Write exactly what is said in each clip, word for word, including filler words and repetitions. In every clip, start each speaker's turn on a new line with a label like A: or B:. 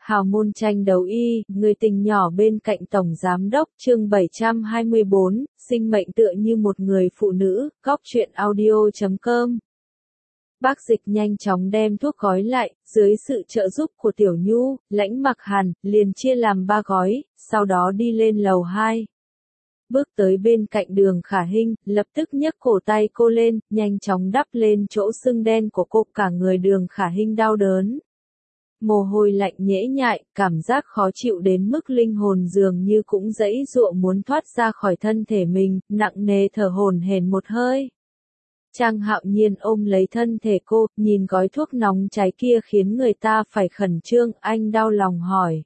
A: Hào môn tranh đấu y, người tình nhỏ bên cạnh Tổng Giám đốc, chương bảy trăm hai mươi bốn, sinh mệnh tựa như một người phụ nữ, góc truyện audio chấm com. Bác Dịch nhanh chóng đem thuốc gói lại, dưới sự trợ giúp của Tiểu Nhu, Lãnh Mặc Hàn, liền chia làm ba gói, sau đó đi lên lầu hai. Bước tới bên cạnh Đường Khả Hinh, lập tức nhấc cổ tay cô lên, nhanh chóng đắp lên chỗ sưng đen của cô, cả người Đường Khả Hinh đau đớn. Mồ hôi lạnh nhễ nhại, cảm giác khó chịu đến mức linh hồn dường như cũng giãy giụa muốn thoát ra khỏi thân thể mình, nặng nề thở hổn hển một hơi. Trang Hạo Nhiên ôm lấy thân thể cô, nhìn gói thuốc nóng cháy kia khiến người ta phải khẩn trương, anh đau lòng hỏi.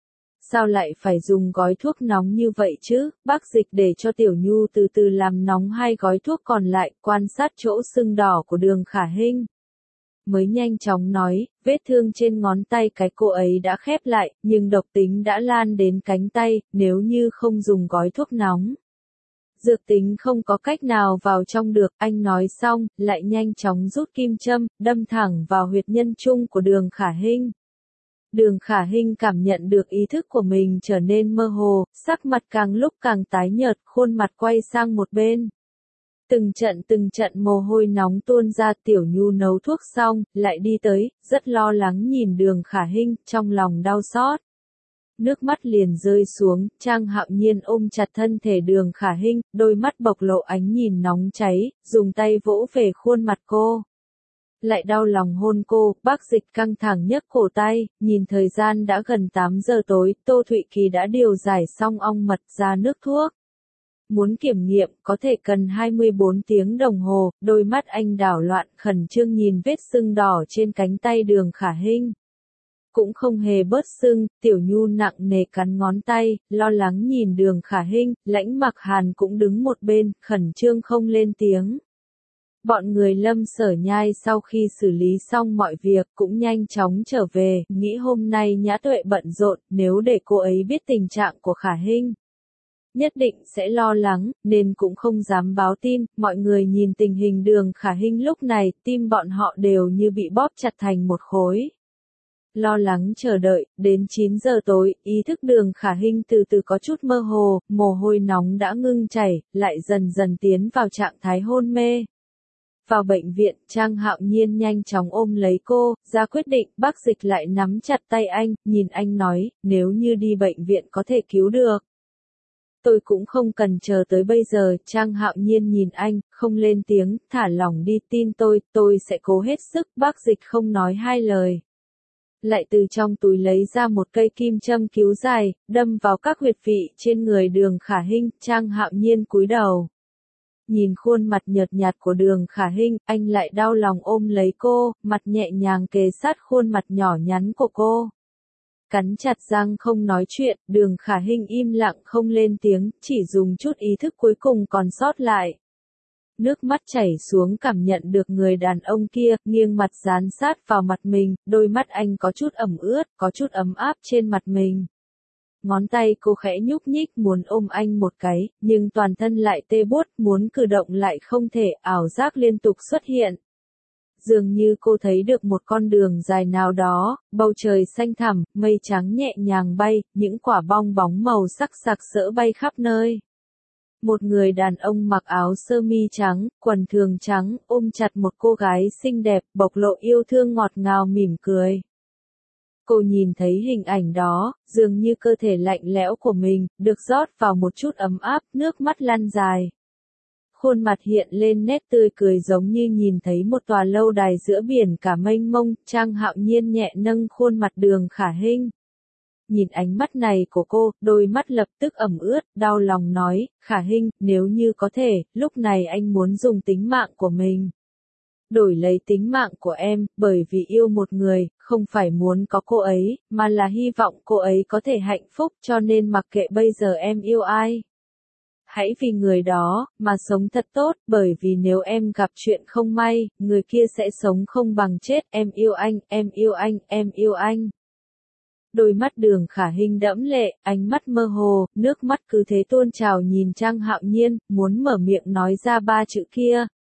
A: Sao lại phải dùng gói thuốc nóng như vậy chứ? Bác Dịch để cho Tiểu Nhu từ từ làm nóng hai gói thuốc còn lại, quan sát chỗ sưng đỏ của Đường Khả Hinh. Mới nhanh chóng nói, vết thương trên ngón tay cái cô ấy đã khép lại, nhưng độc tính đã lan đến cánh tay, nếu như không dùng gói thuốc nóng. Dược tính không có cách nào vào trong được, anh nói xong, lại nhanh chóng rút kim châm, đâm thẳng vào huyệt nhân trung của Đường Khả Hinh. Đường Khả Hinh cảm nhận được ý thức của mình trở nên mơ hồ, sắc mặt càng lúc càng tái nhợt, khuôn mặt quay sang một bên. Từng trận từng trận mồ hôi nóng tuôn ra. Tiểu Nhu nấu thuốc xong, lại đi tới, rất lo lắng nhìn Đường Khả Hinh, trong lòng đau xót. Nước mắt liền rơi xuống, Trang Hạo Nhiên ôm chặt thân thể Đường Khả Hinh, đôi mắt bộc lộ ánh nhìn nóng cháy, dùng tay vỗ về khuôn mặt cô. Lại đau lòng hôn cô, Bác Dịch căng thẳng nhấc cổ tay, nhìn thời gian đã gần tám giờ tối, Tô Thụy Kỳ đã điều giải xong ong mật ra nước thuốc. Muốn kiểm nghiệm, có thể cần hai mươi bốn tiếng đồng hồ, đôi mắt anh đảo loạn, khẩn trương nhìn vết sưng đỏ trên cánh tay Đường Khả Hinh. Cũng không hề bớt sưng, Tiểu Nhu nặng nề cắn ngón tay, lo lắng nhìn Đường Khả Hinh, Lãnh Mặc Hàn cũng đứng một bên, khẩn trương không lên tiếng. Bọn người Lâm Sở Nhai sau khi xử lý xong mọi việc cũng nhanh chóng trở về, nghĩ hôm nay Nhã Tuệ bận rộn, nếu để cô ấy biết tình trạng của Khả Hinh, nhất định sẽ lo lắng, nên cũng không dám báo tin. Mọi người nhìn tình hình Đường Khả Hinh lúc này, tim bọn họ đều như bị bóp chặt thành một khối. Lo lắng chờ đợi, đến chín giờ tối, ý thức Đường Khả Hinh từ từ có chút mơ hồ, mồ hôi nóng đã ngưng chảy, lại dần dần tiến vào trạng thái hôn mê. Vào bệnh viện, Trang Hạo Nhiên nhanh chóng ôm lấy cô, ra quyết định. Bác Dịch lại nắm chặt tay anh, nhìn anh nói, nếu như đi bệnh viện có thể cứu được. Tôi cũng không cần chờ tới bây giờ. Trang Hạo Nhiên nhìn anh, không lên tiếng, thả lỏng đi, tin tôi, tôi sẽ cố hết sức. Bác Dịch không nói hai lời. Lại từ trong túi lấy ra một cây kim châm cứu dài, đâm vào các huyệt vị trên người Đường Khả Hinh. Trang Hạo Nhiên cúi đầu. Nhìn khuôn mặt nhợt nhạt của Đường Khả Hinh, anh lại đau lòng ôm lấy cô, mặt nhẹ nhàng kề sát khuôn mặt nhỏ nhắn của cô. Cắn chặt răng không nói chuyện, Đường Khả Hinh im lặng không lên tiếng, chỉ dùng chút ý thức cuối cùng còn sót lại. Nước mắt chảy xuống, cảm nhận được người đàn ông kia, nghiêng mặt dán sát vào mặt mình, đôi mắt anh có chút ẩm ướt, có chút ấm áp trên mặt mình. Ngón tay cô khẽ nhúc nhích muốn ôm anh một cái, nhưng toàn thân lại tê buốt, muốn cử động lại không thể, ảo giác liên tục xuất hiện. Dường như cô thấy được một con đường dài nào đó, bầu trời xanh thẳm, mây trắng nhẹ nhàng bay, những quả bong bóng màu sắc sặc sỡ bay khắp nơi. Một người đàn ông mặc áo sơ mi trắng, quần thường trắng, ôm chặt một cô gái xinh đẹp, bộc lộ yêu thương ngọt ngào mỉm cười. Cô nhìn thấy hình ảnh đó, dường như cơ thể lạnh lẽo của mình, được rót vào một chút ấm áp, nước mắt lăn dài. Khuôn mặt hiện lên nét tươi cười giống như nhìn thấy một tòa lâu đài giữa biển cả mênh mông. Trang Hạo Nhiên nhẹ nâng khuôn mặt Đường Khả Hinh. Nhìn ánh mắt này của cô, đôi mắt lập tức ẩm ướt, đau lòng nói, Khả Hinh, nếu như có thể, lúc này anh muốn dùng tính mạng của mình. Đổi lấy tính mạng của em, bởi vì yêu một người, không phải muốn có cô ấy, mà là hy vọng cô ấy có thể hạnh phúc, cho nên mặc kệ bây giờ em yêu ai. Hãy vì người đó, mà sống thật tốt, bởi vì nếu em gặp chuyện không may, người kia sẽ sống không bằng chết. Em yêu anh, em yêu anh, em yêu anh. Đôi mắt Đường Khả Hinh đẫm lệ, ánh mắt mơ hồ, nước mắt cứ thế tuôn trào nhìn Trang Hạo Nhiên, muốn mở miệng nói ra ba chữ kia.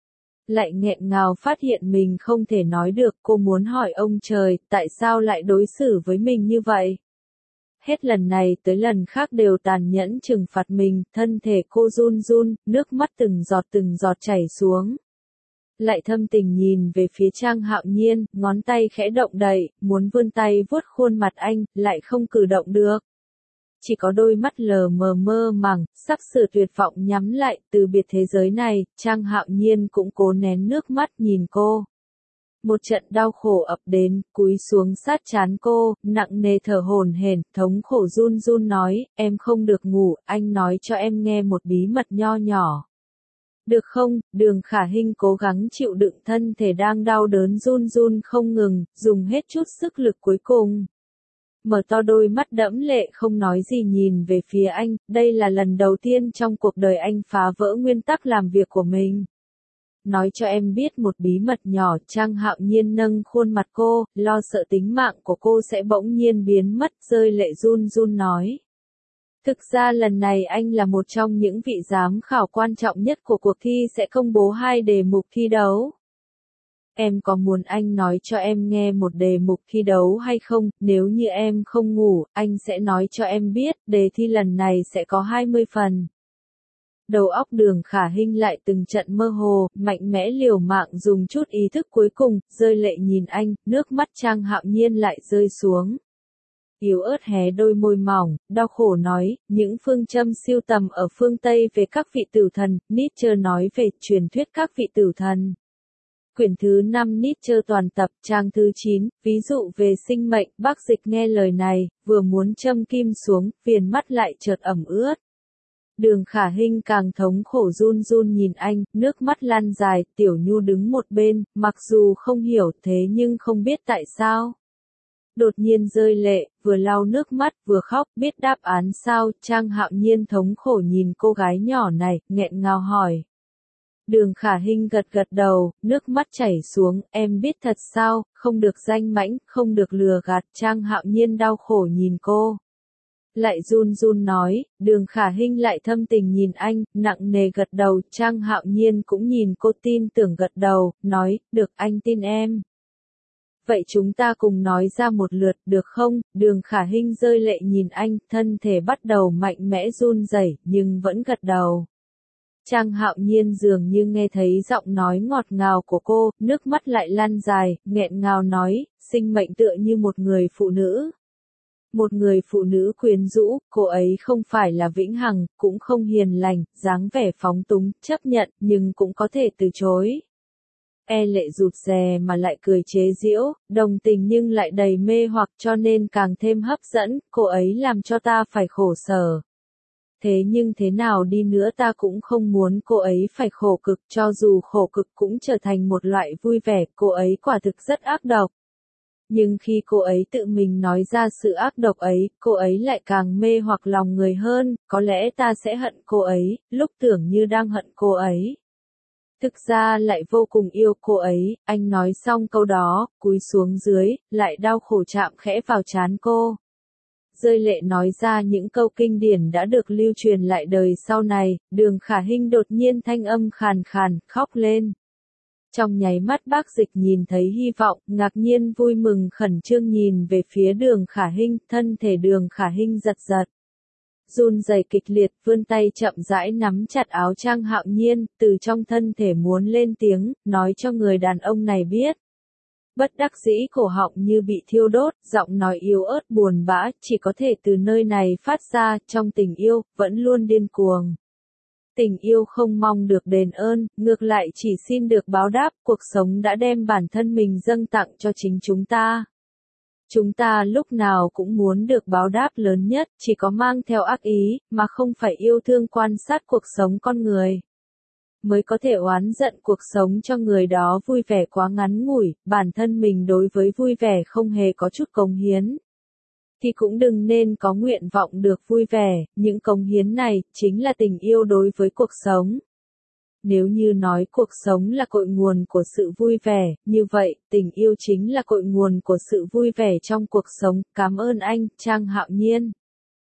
A: Lại nghẹn ngào phát hiện mình không thể nói được, cô muốn hỏi ông trời, tại sao lại đối xử với mình như vậy? Hết lần này tới lần khác đều tàn nhẫn trừng phạt mình, thân thể cô run run, nước mắt từng giọt từng giọt chảy xuống. Lại thâm tình nhìn về phía Trang Hạo Nhiên, ngón tay khẽ động đậy, muốn vươn tay vuốt khuôn mặt anh, lại không cử động được. Chỉ có đôi mắt lờ mờ mơ màng, sắp sửa tuyệt vọng nhắm lại, từ biệt thế giới này, Trang Hạo Nhiên cũng cố nén nước mắt nhìn cô. Một trận đau khổ ập đến, cúi xuống sát trán cô, nặng nề thở hổn hển, thống khổ run run nói, em không được ngủ, anh nói cho em nghe một bí mật nho nhỏ. Được không? Đường Khả Hinh cố gắng chịu đựng thân thể đang đau đớn run run không ngừng, dùng hết chút sức lực cuối cùng. Mở to đôi mắt đẫm lệ không nói gì nhìn về phía anh, đây là lần đầu tiên trong cuộc đời anh phá vỡ nguyên tắc làm việc của mình. Nói cho em biết một bí mật nhỏ, Trang Hạo Nhiên nâng khuôn mặt cô, lo sợ tính mạng của cô sẽ bỗng nhiên biến mất, rơi lệ run run nói. Thực ra lần này anh là một trong những vị giám khảo quan trọng nhất của cuộc thi sẽ công bố hai đề mục thi đấu. Em có muốn anh nói cho em nghe một đề mục thi đấu hay không? Nếu như em không ngủ, anh sẽ nói cho em biết, đề thi lần này sẽ có hai mươi phần. Đầu óc Đường Khả Hinh lại từng trận mơ hồ, mạnh mẽ liều mạng dùng chút ý thức cuối cùng, rơi lệ nhìn anh, nước mắt Trang Hạo Nhiên lại rơi xuống. Yếu ớt hé đôi môi mỏng, đau khổ nói, những phương châm siêu tầm ở phương Tây về các vị tử thần, Nietzsche nói về truyền thuyết các vị tử thần. Quyển thứ năm Nietzsche toàn tập, trang thứ chín, ví dụ về sinh mệnh, Bác Dịch nghe lời này, vừa muốn châm kim xuống, viền mắt lại chợt ẩm ướt. Đường Khả Hinh càng thống khổ run run nhìn anh, nước mắt lan dài, Tiểu Nhu đứng một bên, mặc dù không hiểu thế nhưng không biết tại sao. Đột nhiên rơi lệ, vừa lau nước mắt, vừa khóc, biết đáp án sao, Trang Hạo Nhiên thống khổ nhìn cô gái nhỏ này, nghẹn ngào hỏi. Đường Khả Hinh gật gật đầu, nước mắt chảy xuống, em biết thật sao, không được danh mãnh, không được lừa gạt, Trang Hạo Nhiên đau khổ nhìn cô. Lại run run nói, Đường Khả Hinh lại thâm tình nhìn anh, nặng nề gật đầu, Trang Hạo Nhiên cũng nhìn cô tin tưởng gật đầu, nói, được anh tin em. Vậy chúng ta cùng nói ra một lượt, được không? Đường Khả Hinh rơi lệ nhìn anh, thân thể bắt đầu mạnh mẽ run rẩy, nhưng vẫn gật đầu. Trang Hạo Nhiên dường như nghe thấy giọng nói ngọt ngào của cô, nước mắt lại lan dài, nghẹn ngào nói, sinh mệnh tựa như một người phụ nữ. Một người phụ nữ quyến rũ, cô ấy không phải là vĩnh hằng, cũng không hiền lành, dáng vẻ phóng túng, chấp nhận, nhưng cũng có thể từ chối. E lệ rụt rè mà lại cười chế giễu, đồng tình nhưng lại đầy mê hoặc cho nên càng thêm hấp dẫn, cô ấy làm cho ta phải khổ sở. Thế nhưng thế nào đi nữa ta cũng không muốn cô ấy phải khổ cực, cho dù khổ cực cũng trở thành một loại vui vẻ, cô ấy quả thực rất ác độc. Nhưng khi cô ấy tự mình nói ra sự ác độc ấy, cô ấy lại càng mê hoặc lòng người hơn, có lẽ ta sẽ hận cô ấy, lúc tưởng như đang hận cô ấy. Thực ra lại vô cùng yêu cô ấy, anh nói xong câu đó, cúi xuống dưới, lại đau khổ chạm khẽ vào trán cô. Rơi lệ nói ra những câu kinh điển đã được lưu truyền lại đời sau này, Đường Khả Hinh đột nhiên thanh âm khàn khàn, khóc lên. Trong nháy mắt Bác Dịch nhìn thấy hy vọng, ngạc nhiên vui mừng khẩn trương nhìn về phía Đường Khả Hinh, thân thể Đường Khả Hinh giật giật. Run rẩy kịch liệt, vươn tay chậm rãi nắm chặt áo Trang Hạo Nhiên, từ trong thân thể muốn lên tiếng, nói cho người đàn ông này biết. Bất đắc dĩ cổ họng như bị thiêu đốt, giọng nói yếu ớt buồn bã, chỉ có thể từ nơi này phát ra, trong tình yêu, vẫn luôn điên cuồng. Tình yêu không mong được đền ơn, ngược lại chỉ xin được báo đáp, cuộc sống đã đem bản thân mình dâng tặng cho chính chúng ta. Chúng ta lúc nào cũng muốn được báo đáp lớn nhất, chỉ có mang theo ác ý, mà không phải yêu thương quan sát cuộc sống con người. Mới có thể oán giận cuộc sống cho người đó vui vẻ quá ngắn ngủi, bản thân mình đối với vui vẻ không hề có chút cống hiến. Thì cũng đừng nên có nguyện vọng được vui vẻ, những cống hiến này, chính là tình yêu đối với cuộc sống. Nếu như nói cuộc sống là cội nguồn của sự vui vẻ, như vậy, tình yêu chính là cội nguồn của sự vui vẻ trong cuộc sống, cảm ơn anh, Trang Hạo Nhiên.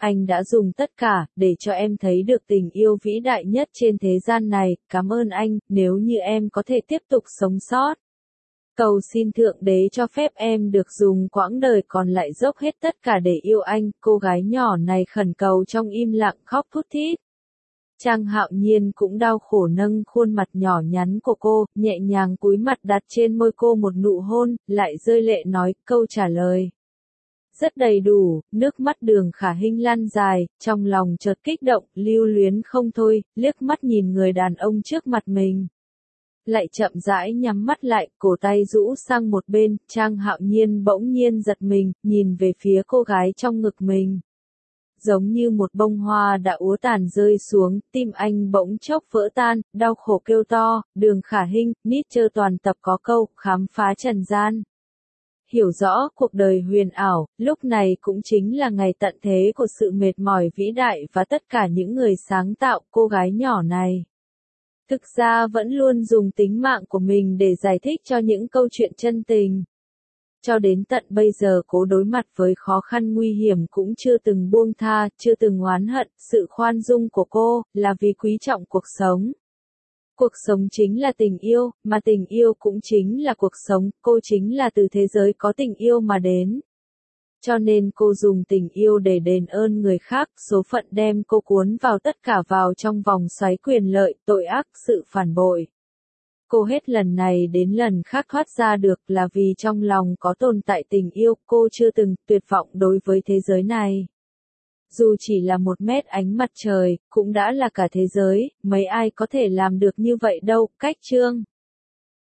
A: anh đã dùng tất cả, để cho em thấy được tình yêu vĩ đại nhất trên thế gian này, cảm ơn anh, nếu như em có thể tiếp tục sống sót. Cầu xin Thượng Đế cho phép em được dùng quãng đời còn lại dốc hết tất cả để yêu anh, cô gái nhỏ này khẩn cầu trong im lặng khóc thút thít. Trang Hạo Nhiên cũng đau khổ nâng khuôn mặt nhỏ nhắn của cô, nhẹ nhàng cúi mặt đặt trên môi cô một nụ hôn, lại rơi lệ nói câu trả lời. Rất đầy đủ, nước mắt Đường Khả Hinh lăn dài, trong lòng chợt kích động, lưu luyến không thôi, liếc mắt nhìn người đàn ông trước mặt mình. Lại chậm rãi nhắm mắt lại, cổ tay rũ sang một bên, Trang Hạo Nhiên bỗng nhiên giật mình, nhìn về phía cô gái trong ngực mình. Giống như một bông hoa đã úa tàn rơi xuống, tim anh bỗng chốc vỡ tan, đau khổ kêu to, Đường Khả Hinh, nít chơ toàn tập có câu, khám phá trần gian. Hiểu rõ cuộc đời huyền ảo, lúc này cũng chính là ngày tận thế của sự mệt mỏi vĩ đại và tất cả những người sáng tạo cô gái nhỏ này. Thực ra vẫn luôn dùng tính mạng của mình để giải thích cho những câu chuyện chân tình. Cho đến tận bây giờ cố đối mặt với khó khăn nguy hiểm cũng chưa từng buông tha, chưa từng oán hận, sự khoan dung của cô, là vì quý trọng cuộc sống. Cuộc sống chính là tình yêu, mà tình yêu cũng chính là cuộc sống, cô chính là từ thế giới có tình yêu mà đến. Cho nên cô dùng tình yêu để đền ơn người khác, số phận đem cô cuốn vào tất cả vào trong vòng xoáy quyền lợi, tội ác, sự phản bội. Cô hết lần này đến lần khác thoát ra được là vì trong lòng có tồn tại tình yêu, cô chưa từng tuyệt vọng đối với thế giới này. Dù chỉ là một mét ánh mặt trời, cũng đã là cả thế giới, mấy ai có thể làm được như vậy đâu, cách chương.